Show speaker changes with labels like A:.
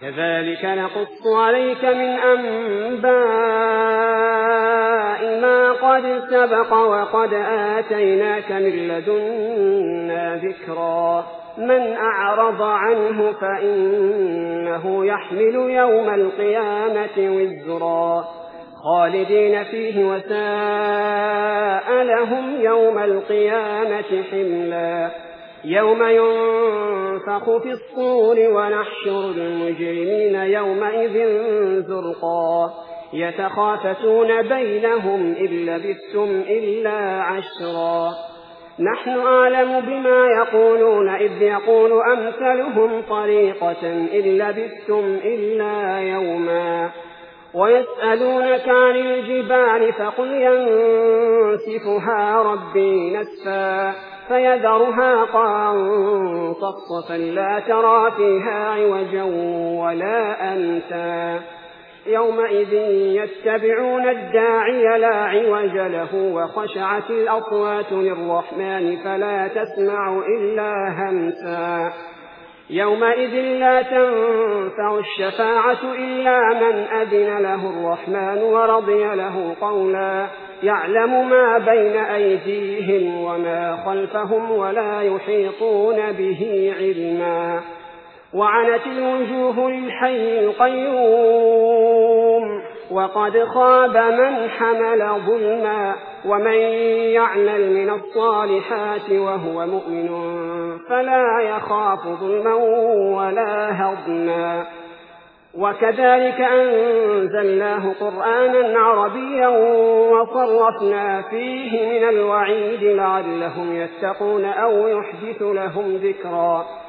A: كذلك نقص عليك من أنباء ما قد سبق وقد آتيناك من لدنا ذكرا من أعرض عنه فإنه يحمل يوم القيامة وزرا خالدين فيه وساء لهم يوم القيامة حملا يوم ينفخ في الصور ونحشر المجرمين يومئذ زرقا يتخافتون بينهم إن لبثتم إلا عشرا نحن أعلم بما يقولون إذ يقول أمثلهم طريقة إن لبثتم إلا يوما ويسألونك عن الجبال فقل ينسفها ربي نسفا فيذرها قاعا صفصفا لا ترى فيها عوجا ولا أمتا يومئذ يتبعون الداعي لا عوج له وخشعت الأصوات للرحمن فلا تسمع إلا همسا يومئذ لا تنفع الشفاعة إلا من أذن له الرحمن ورضي له قولا يعلم ما بين أيديهم وما خلفهم ولا يحيطون به علما وعنت الوجوه للحي القيوم وقد خاب من حمل ظلما ومن يعمل من الصالحات وهو مؤمن فلا يخاف ظلما ولا هضما وكذلك أنزلناه قرآنا عربيا وصرفنا فيه من الوعيد لعلهم يتقون أو يحدث لهم ذكرا